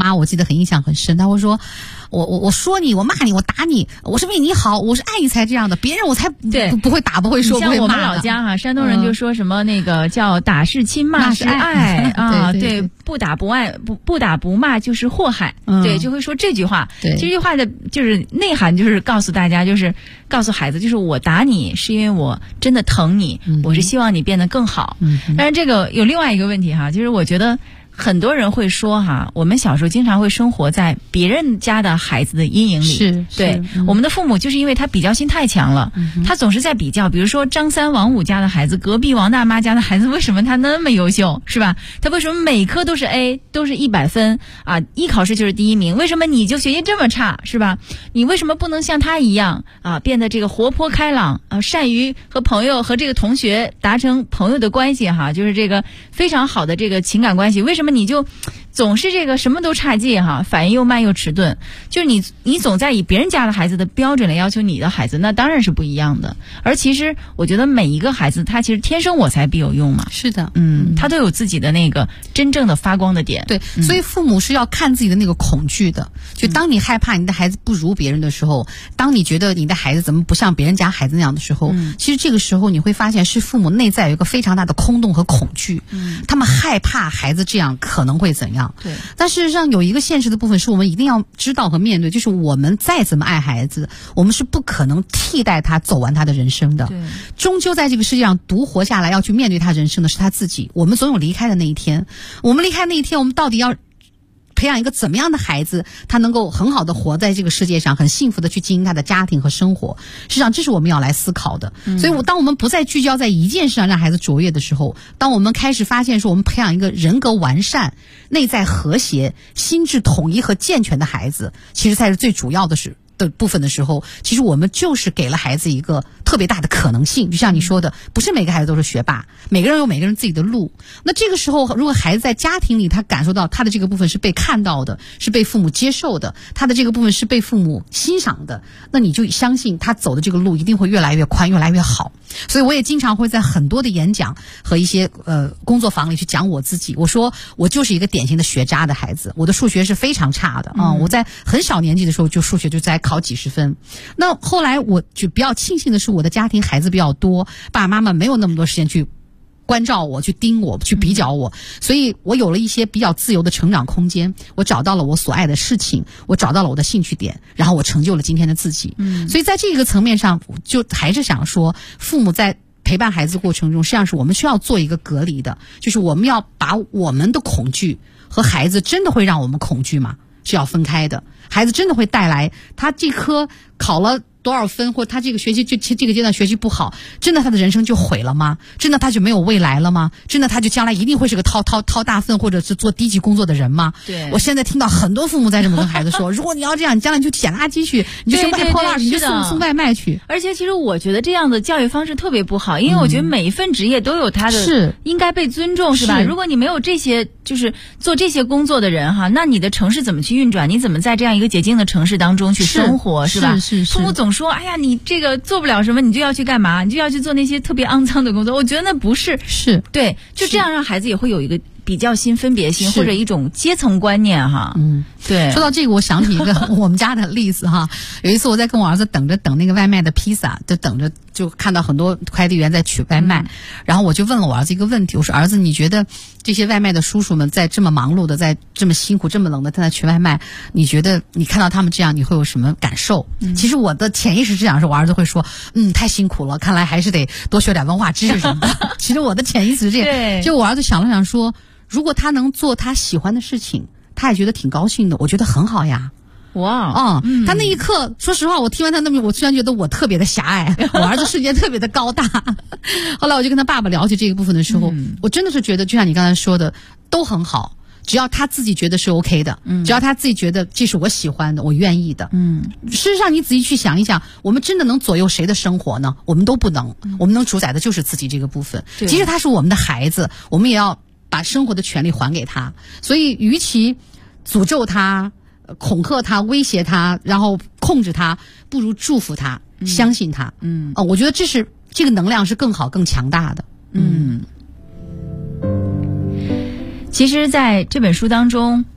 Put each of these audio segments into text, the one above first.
妈我记得很印象很深，她会说我说你，我骂你，我打你，我是为你好，我是爱你才这样的，别人我才不会打，不会说，不会骂的。 像我们老家哈，山东人就说什么那个叫打是亲，骂是爱啊，对，不打不爱，不打不骂就是祸害，对，就会说这句话。这句话的就是内涵，就是告诉大家，就是告诉孩子，就是我打你是因为我真的疼你，我是希望你变得更好。但是这个有另外一个问题哈，就是我觉得很多人会说哈，我们小时候经常会生活在别人家的孩子的阴影里，对，我们的父母就是因为他比较心太强了，他总是在比较，比如说张三王五家的孩子，隔壁王大妈家的孩子，为什么他那么优秀，是吧？他为什么每科都是 A， 都是100分啊？一考试就是第1名，为什么你就学习这么差，是吧？你为什么不能像他一样啊，变得这个活泼开朗啊，善于和朋友和这个同学达成朋友的关系哈，就是这个非常好的这个情感关系，为什么你就总是这个什么都差劲哈，反应又慢又迟钝，就是你总在以别人家的孩子的标准来要求你的孩子，那当然是不一样的。而其实我觉得每一个孩子他其实天生我材必有用嘛， 是的， 他都有自己的那个真正的发光的点。 对，所以父母是要看自己的那个恐惧的，就当你害怕你的孩子不如别人的时候，当你觉得你的孩子怎么不像别人家孩子那样的时候，其实这个时候你会发现是父母内在有一个非常大的空洞和恐惧，他们害怕孩子这样可能会怎样。 对， 但事实上有一个现实的部分是我们一定要知道和面对，就是我们再怎么爱孩子，我们是不可能替代他走完他的人生的。 对， 终究在这个世界上独活下来要去面对他人生的是他自己，我们总有离开的那一天。我们离开那一天，我们到底要培养一个怎么样的孩子，他能够很好的活在这个世界上，很幸福的去经营他的家庭和生活。实际上这是我们要来思考的。所以当我们不再聚焦在一件事上让孩子卓越的时候，当我们开始发现说我们培养一个人格完善、内在和谐、心智统一和健全的孩子，其实才是最主要的部分的时候，其实我们就是给了孩子一个特别大的可能性。就像你说的，不是每个孩子都是学霸，每个人有每个人自己的路。那这个时候如果孩子在家庭里他感受到他的这个部分是被看到的，是被父母接受的，他的这个部分是被父母欣赏的，那你就相信他走的这个路一定会越来越宽，越来越好。所以我也经常会在很多的演讲和一些工作坊里去讲我自己，我说我就是一个典型的学渣的孩子，我的数学是非常差的我在很小年纪的时候就数学就在考几十分。那后来我就比较庆幸的是我的家庭孩子比较多，爸爸妈妈没有那么多时间去关照我，去盯我，去比较我，所以我有了一些比较自由的成长空间，我找到了我所爱的事情，我找到了我的兴趣点，然后我成就了今天的自己。所以在这个层面上，就还是想说，父母在陪伴孩子过程中，实际上是我们需要做一个隔离的，就是我们要把我们的恐惧和孩子真的会让我们恐惧吗？是要分开的。孩子真的会带来他这科考了多少分，或他这个学习这个阶段学习不好，真的他的人生就毁了吗？真的他就没有未来了吗？真的他就将来一定会是个掏大粪或者是做低级工作的人吗？ 对， 我现在听到很多父母在这么跟孩子说，如果你要这样，你将来就捡垃圾去，你就去卖破烂，你就送外卖去。 而且其实我觉得这样的教育方式特别不好，因为我觉得每一份职业都有他的是应该被尊重，是吧？如果你没有这些就是做这些工作的人哈，那你的城市怎么去运转？你怎么在这样一个洁净的城市当中去生活，是吧？ 是父母总说，哎呀，你这个做不了什么，你就要去干嘛？你就要去做那些特别肮脏的工作。我觉得那不是对，就这样让孩子也会有一个比较心、分别心，或者一种阶层观念哈。对。 说到这个，我想起一个我们家的例子哈。有一次我在跟我儿子等那个外卖的披萨，就看到很多快递员在取外卖，然后我就问了我儿子一个问题，我说儿子，你觉得这些外卖的叔叔们在这么忙碌的，在这么辛苦、这么冷的在取外卖，你觉得你看到他们这样，你会有什么感受？其实我的潜意识是想说，我儿子会说，太辛苦了，看来还是得多学点文化知识什么的。其实我的潜意识是这样，就我儿子想了想说，如果他能做他喜欢的事情，他也觉得挺高兴的，我觉得很好呀。 哇， 他那一刻，说实话，我听完他那么，我虽然觉得我特别的狭隘，我儿子瞬间特别的高大。后来我就跟他爸爸了解这个部分的时候，我真的是觉得，就像你刚才说的，都很好，只要他自己觉得是 OK 的，只要他自己觉得这是我喜欢的，我愿意的。事实上，你仔细去想一想，我们真的能左右谁的生活呢？我们都不能，我们能主宰的就是自己这个部分。即使他是我们的孩子，我们也要把生活的权利还给他。所以，与其诅咒他、恐吓他、威胁他，然后控制他，不如祝福他、相信他。我觉得这个能量是更好、更强大的。 其实在这本书当中，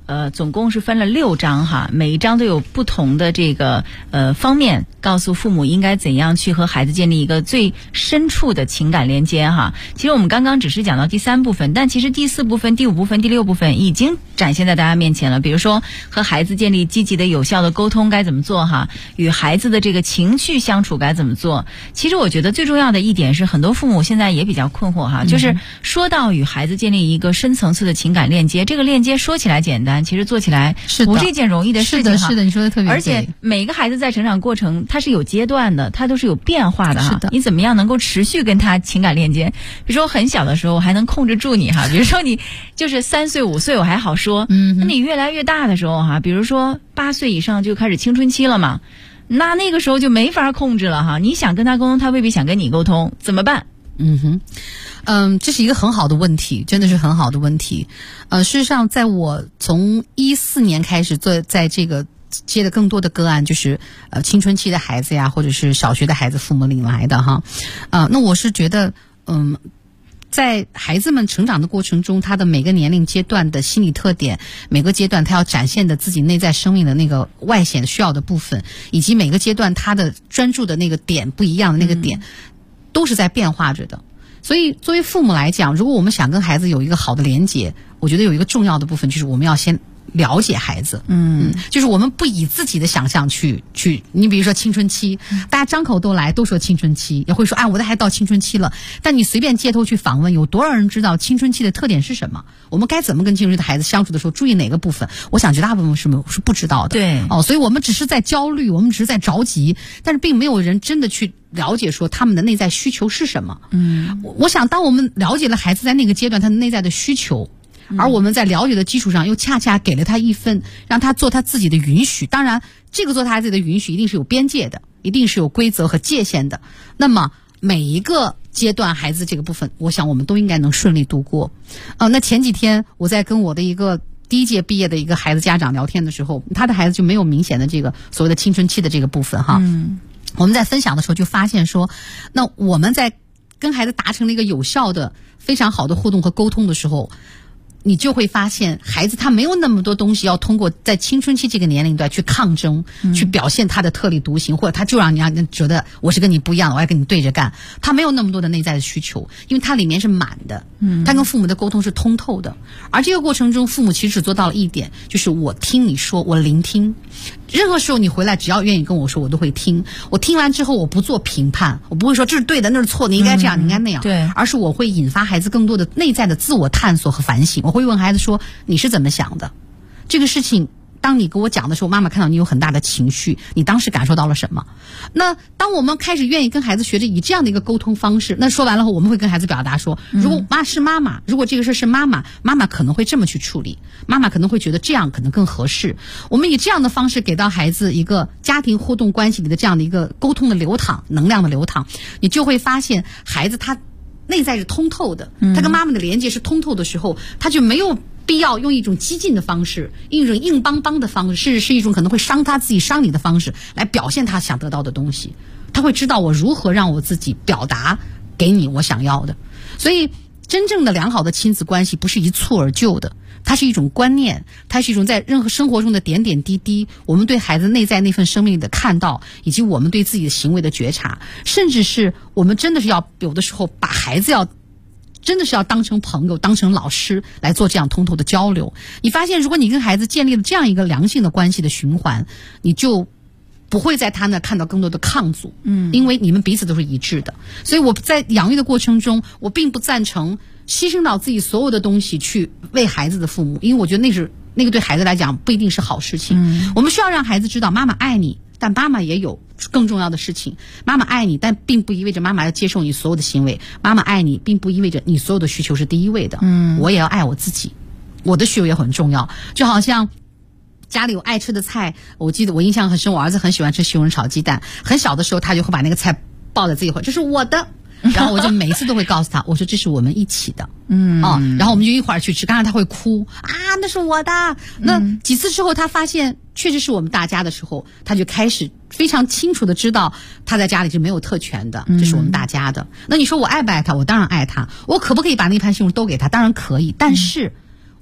总共是分了6章哈，每一章都有不同的这个方面，告诉父母应该怎样去和孩子建立一个最深处的情感连接哈。其实我们刚刚只是讲到第3部分，但其实第4部分、第5部分、第6部分已经展现在大家面前了。比如说和孩子建立积极的有效的沟通该怎么做哈，与孩子的这个情绪相处该怎么做。其实我觉得最重要的一点是，很多父母现在也比较困惑哈，就是说到与孩子建立一个深层次的情感链接，这个链接说起来简单，其实做起来不是一件容易的事情哈。 是的，你说的特别对。 而且每个孩子在成长过程，他是有阶段的，他都是有变化的哈。 是的。 你怎么样能够持续跟他情感链接？比如说很小的时候我还能控制住你哈，比如说你就是3岁5岁我还好说，那你越来越大的时候哈，比如说8岁以上就开始青春期了嘛，那个时候就没法控制了哈。你想跟他沟通，他未必想跟你沟通，怎么办？ 这是一个很好的问题，真的是很好的问题。事实上，在我从14年开始在这个接的更多的个案，就是青春期的孩子呀，或者是小学的孩子父母领来的哈。那我是觉得，在孩子们成长的过程中，他的每个年龄阶段的心理特点，每个阶段他要展现的自己内在生命的那个外显需要的部分，以及每个阶段他的专注的那个点不一样的那个点，都是在变化着的。所以作为父母来讲，如果我们想跟孩子有一个好的连结，我觉得有一个重要的部分就是我们要先了解孩子，就是我们不以自己的想象去，你比如说青春期，大家张口都来都说青春期，也会说我的孩子到青春期了，但你随便街头去访问，有多少人知道青春期的特点是什么？我们该怎么跟青春期的孩子相处的时候注意哪个部分？我想绝大部分是不知道的。 对， 所以我们只是在焦虑，我们只是在着急，但是并没有人真的去了解说他们的内在需求是什么。我想当我们了解了孩子在那个阶段他的内在的需求，而我们在了解的基础上又恰恰给了他一份让他做他自己的允许，当然这个做他自己的允许一定是有边界的，一定是有规则和界限的。那么每一个阶段孩子这个部分，我想我们都应该能顺利度过。那前几天我在跟我的一个第1届毕业的一个孩子家长聊天的时候，他的孩子就没有明显的这个所谓的青春期的这个部分哈。我们在分享的时候就发现说，那我们在跟孩子达成了一个有效的非常好的互动和沟通的时候，你就会发现孩子他没有那么多东西要通过在青春期这个年龄段去抗争，去表现他的特立独行，或者他就让人觉得我是跟你不一样的，我要跟你对着干。他没有那么多的内在的需求，因为他里面是满的，他跟父母的沟通是通透的。而这个过程中，父母其实只做到了一点，就是我听你说，我聆听。任何时候你回来只要愿意跟我说，我都会听。我听完之后我不做评判，我不会说这是对的那是错的，你应该这样你应该那样， 对， 而是我会引发孩子更多的内在的自我探索和反省。我会问孩子说，你是怎么想的？这个事情当你跟我讲的时候，妈妈看到你有很大的情绪，你当时感受到了什么？那当我们开始愿意跟孩子学着以这样的一个沟通方式，那说完了后我们会跟孩子表达说，如果妈妈，如果这个事是妈妈可能会这么去处理，妈妈可能会觉得这样可能更合适。我们以这样的方式给到孩子一个家庭互动关系里的这样的一个沟通的流淌，能量的流淌，你就会发现孩子他内在是通透的，他跟妈妈的连接是通透的时候，他就没有必要用一种激进的方式，用一种硬邦邦的方式，是一种可能会伤他自己伤你的方式来表现他想得到的东西。他会知道我如何让我自己表达给你我想要的。所以真正的良好的亲子关系不是一蹴而就的，它是一种观念，它是一种在任何生活中的点点滴滴，我们对孩子内在那份生命的看到，以及我们对自己的行为的觉察，甚至是我们真的是要有的时候把孩子真的是要当成朋友，当成老师来做这样通透的交流。你发现如果你跟孩子建立了这样一个良性的关系的循环，你就不会在他那看到更多的抗阻，因为你们彼此都是一致的。所以我在养育的过程中，我并不赞成牺牲到自己所有的东西去为孩子的父母，因为我觉得那个对孩子来讲不一定是好事情。我们需要让孩子知道妈妈爱你，但妈妈也有更重要的事情。妈妈爱你，但并不意味着妈妈要接受你所有的行为。妈妈爱你，并不意味着你所有的需求是第一位的。我也要爱我自己，我的需求也很重要。就好像家里有爱吃的菜，我记得我印象很深，我儿子很喜欢吃西红柿炒鸡蛋，很小的时候他就会把那个菜抱在自己怀，这是我的。然后我就每一次都会告诉他，我说这是我们一起的，然后我们就一块儿去吃。刚才他会哭啊，那是我的。那几次之后，他发现确实是我们大家的时候，他就开始非常清楚的知道他在家里是没有特权的，这是我们大家的。那你说我爱不爱他？我当然爱他。我可不可以把那盘西红柿都给他？当然可以。但是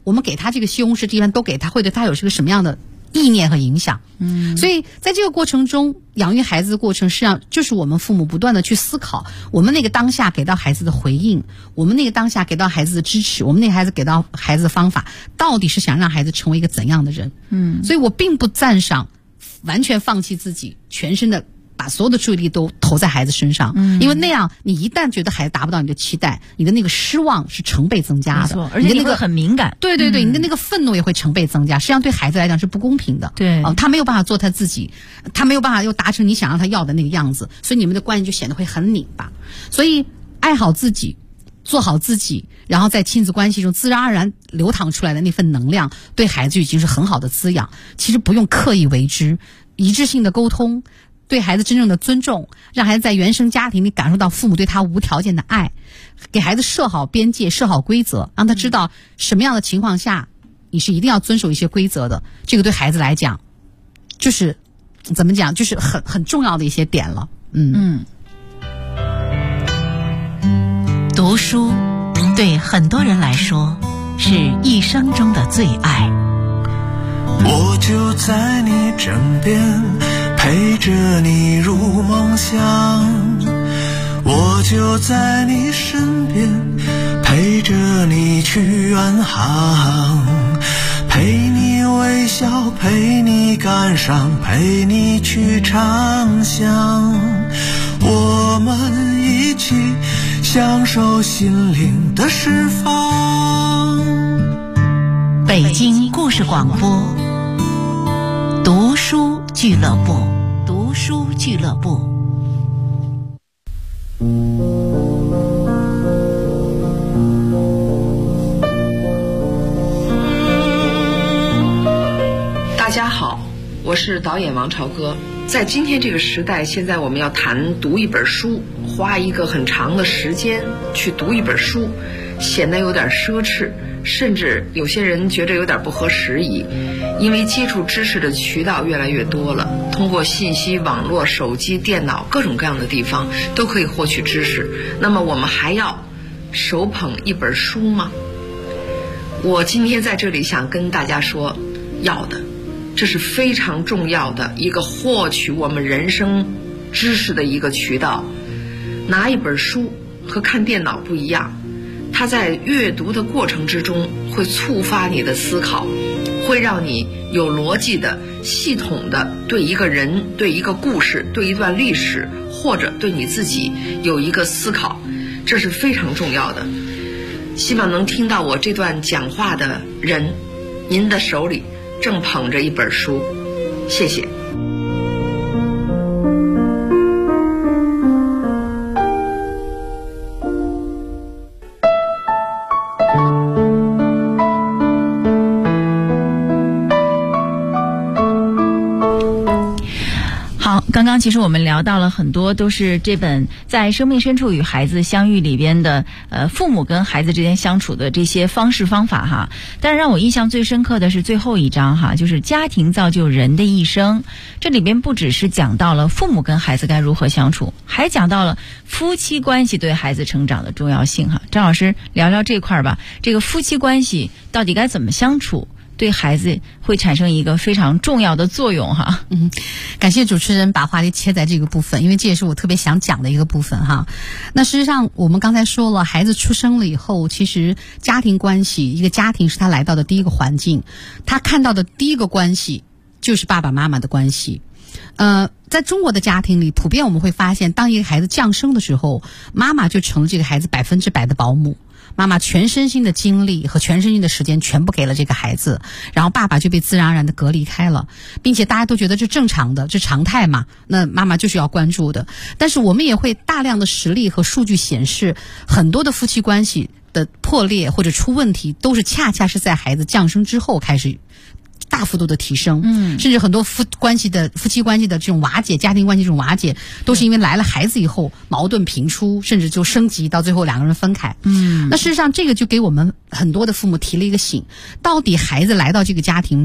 我们给他这个西红柿地方都给他，会对他有是个什么样的意念和影响。所以在这个过程中，养育孩子的过程实际上就是我们父母不断的去思考，我们那个当下给到孩子的回应，我们那个当下给到孩子的支持，我们那个孩子给到孩子的方法，到底是想让孩子成为一个怎样的人。所以我并不赞赏完全放弃自己，全身的把所有的注意力都投在孩子身上，因为那样你一旦觉得孩子达不到你的期待，你的那个失望是成倍增加的， 而且你会很敏感。 对，你的那个愤怒也会成倍增加，实际上对孩子来讲是不公平的。 对， 他没有办法做他自己，他没有办法又达成你想让他要的那个样子，所以你们的关系就显得会很拧巴。所以爱好自己，做好自己，然后在亲子关系中自然而然流淌出来的那份能量，对孩子就已经是很好的滋养。其实不用刻意为之，一致性的沟通，对孩子真正的尊重，让孩子在原生家庭里感受到父母对他无条件的爱，给孩子设好边界，设好规则，让他知道什么样的情况下你是一定要遵守一些规则的。这个对孩子来讲就是怎么讲，就是很重要的一些点了。 读书对很多人来说是一生中的最爱。 我就在你枕边，陪着你入梦乡，我就在你身边，陪着你去远航，陪你微笑，陪你感伤，陪你去畅想，我们一起享受心灵的释放。 北京故事广播，读书俱乐部，读书俱乐部。 大家好，我是导演王朝歌。在今天这个时代，现在我们要谈读一本书，花一个很长的时间去读一本书，显得有点奢侈，甚至有些人觉得有点不合时宜。因为接触知识的渠道越来越多了，通过信息网络、手机、电脑各种各样的地方都可以获取知识，那么我们还要手捧一本书吗？我今天在这里想跟大家说，要的，这是非常重要的一个获取我们人生知识的一个渠道。拿一本书和看电脑不一样，它在阅读的过程之中会触发你的思考，会让你有逻辑的、系统的对一个人、对一个故事、对一段历史，或者对你自己有一个思考，这是非常重要的。希望能听到我这段讲话的人，您的手里正捧着一本书，谢谢。 刚刚其实我们聊到了很多，都是这本在生命深处与孩子相遇里边的父母跟孩子之间相处的这些方式方法哈。但是让我印象最深刻的是最后一章哈，就是家庭造就人的一生。这里边不只是讲到了父母跟孩子该如何相处，还讲到了夫妻关系对孩子成长的重要性哈。张老师聊聊这块吧，这个夫妻关系到底该怎么相处，对孩子会产生一个非常重要的作用哈。 感谢主持人把话题切在这个部分，因为这也是我特别想讲的一个部分哈。那事实上我们刚才说了，孩子出生了以后，其实家庭关系，一个家庭是他来到的第一个环境，他看到的第一个关系就是爸爸妈妈的关系。在中国的家庭里，普遍我们会发现，当一个孩子降生的时候，妈妈就成了这个孩子100%的保姆。妈妈全身心的精力和全身心的时间全部给了这个孩子，然后爸爸就被自然而然的隔离开了，并且大家都觉得这正常的，这常态嘛，那妈妈就是要关注的。但是我们也会大量的实例和数据显示，很多的夫妻关系的破裂或者出问题，都是恰恰是在孩子降生之后开始大幅度的提升，甚至很多夫妻关系的这种瓦解，家庭关系这种瓦解，都是因为来了孩子以后矛盾频出，甚至就升级到最后两个人分开。那事实上这个就给我们很多的父母提了一个醒，到底孩子来到这个家庭里，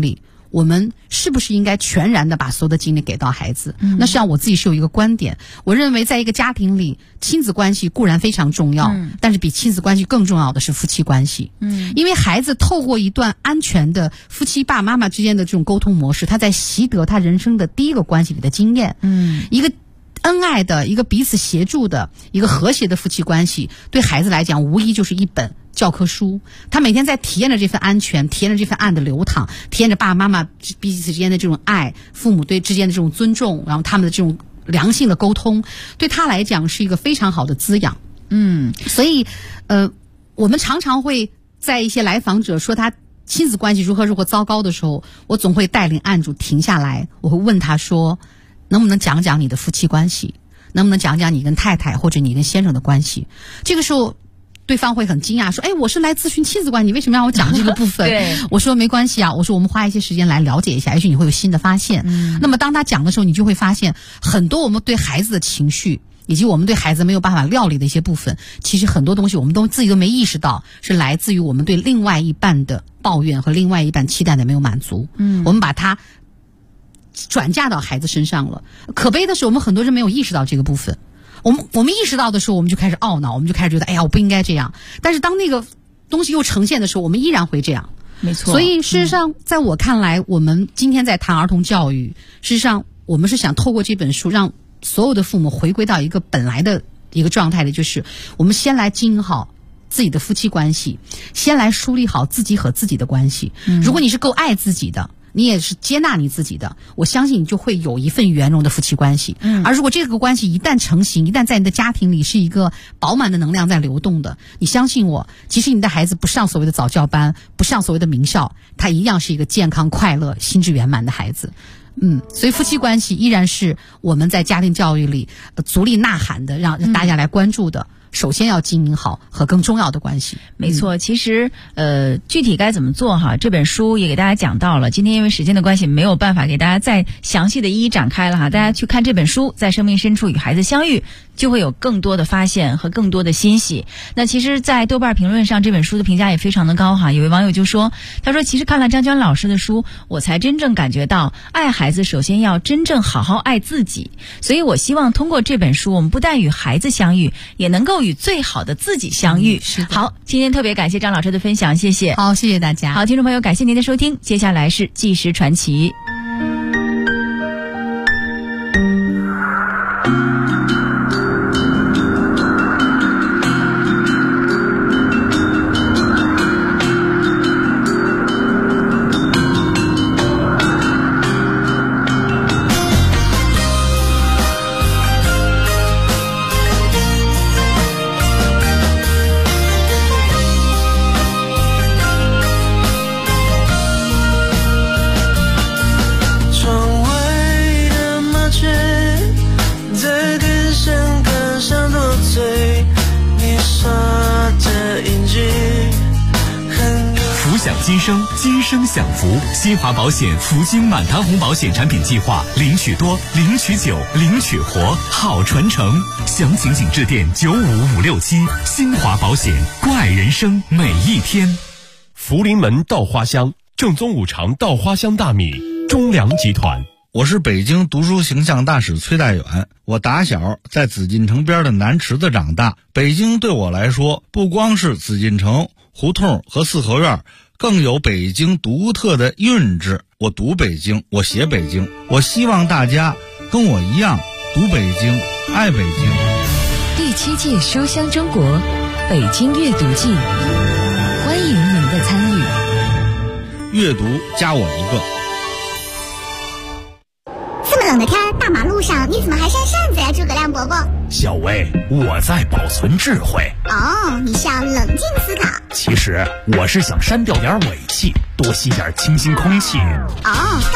我们是不是应该全然的把所有的精力给到孩子？那实际上我自己是有一个观点，我认为在一个家庭里，亲子关系固然非常重要，但是比亲子关系更重要的是夫妻关系。因为孩子透过一段安全的夫妻爸妈妈之间的这种沟通模式，他在习得他人生的第一个关系里的经验。一个恩爱的、一个彼此协助的、一个和谐的夫妻关系，对孩子来讲无疑就是一本教科书。他每天在体验着这份安全，体验着这份爱的流淌，体验着爸爸妈妈彼此之间的这种爱，父母对之间的这种尊重，然后他们的这种良性的沟通，对他来讲是一个非常好的滋养。所以我们常常会在一些来访者说他亲子关系如何糟糕的时候，我总会带领案主停下来，我会问他说，能不能讲讲你的夫妻关系？能不能讲讲你跟太太或者你跟先生的关系？这个时候对方会很惊讶说，我是来咨询亲子关系，你为什么让我讲这个部分？ 对， 我说没关系啊，我说我们花一些时间来了解一下，也许你会有新的发现。那么当他讲的时候，你就会发现很多我们对孩子的情绪，以及我们对孩子没有办法料理的一些部分，其实很多东西我们自己都没意识到，是来自于我们对另外一半的抱怨和另外一半期待的没有满足。我们把它转嫁到孩子身上了。可悲的是，我们很多人没有意识到这个部分。我们意识到的时候，我们就开始懊恼，我们就开始觉得，哎呀，我不应该这样。但是当那个东西又呈现的时候，我们依然会这样。 没错。 所以事实上，在我看来，我们今天在谈儿童教育，事实上我们是想透过这本书，让所有的父母回归到一个本来的一个状态的，就是我们先来经营好自己的夫妻关系，先来梳理好自己和自己的关系。如果你是够爱自己的，你也是接纳你自己的，我相信你就会有一份圆融的夫妻关系。而如果这个关系一旦成型，一旦在你的家庭里是一个饱满的能量在流动的，你相信我，即使你的孩子不上所谓的早教班，不上所谓的名校，他一样是一个健康快乐心智圆满的孩子。所以夫妻关系依然是我们在家庭教育里足力呐喊的，让大家来关注的。首先要经营好和更重要的关系。 没错，其实具体该怎么做哈，这本书也给大家讲到了。今天因为时间的关系，没有办法给大家再详细的一一展开了哈。大家去看这本书，在生命深处与孩子相遇，就会有更多的发现和更多的欣喜。那其实在豆瓣评论上，这本书的评价也非常的高哈。有位网友就说，他说其实看了张娟老师的书，我才真正感觉到爱孩子首先要真正好好爱自己。所以我希望通过这本书，我们不但与孩子相遇，也能够与最好的自己相遇。好，今天特别感谢张老师的分享，谢谢。 好，谢谢大家。 好，听众朋友，感谢您的收听，接下来是纪实传奇。 今生，今生享福。新华保险福星满堂红保险产品计划，领取多，领取久，领取活，好传承。详情请致电95567。新华保险，关爱人生每一天。 福临门稻花香，正宗五常稻花香大米，中粮集团。 我是北京读书形象大使崔大远，我打小在紫禁城边的南池子长大。北京对我来说，不光是紫禁城、胡同和四合院，更有北京独特的韵致。我读北京，我写北京，我希望大家跟我一样读北京，爱北京。 第7届书香中国北京阅读季，欢迎您的参与。 阅读加我一个。 这么冷的天，大马路上你怎么还扇扇子呀，诸葛亮伯伯？ 小薇，我在保存智慧。 哦，你是要冷静思考。 其实我是想删掉点尾气，多吸点清新空气。 哦。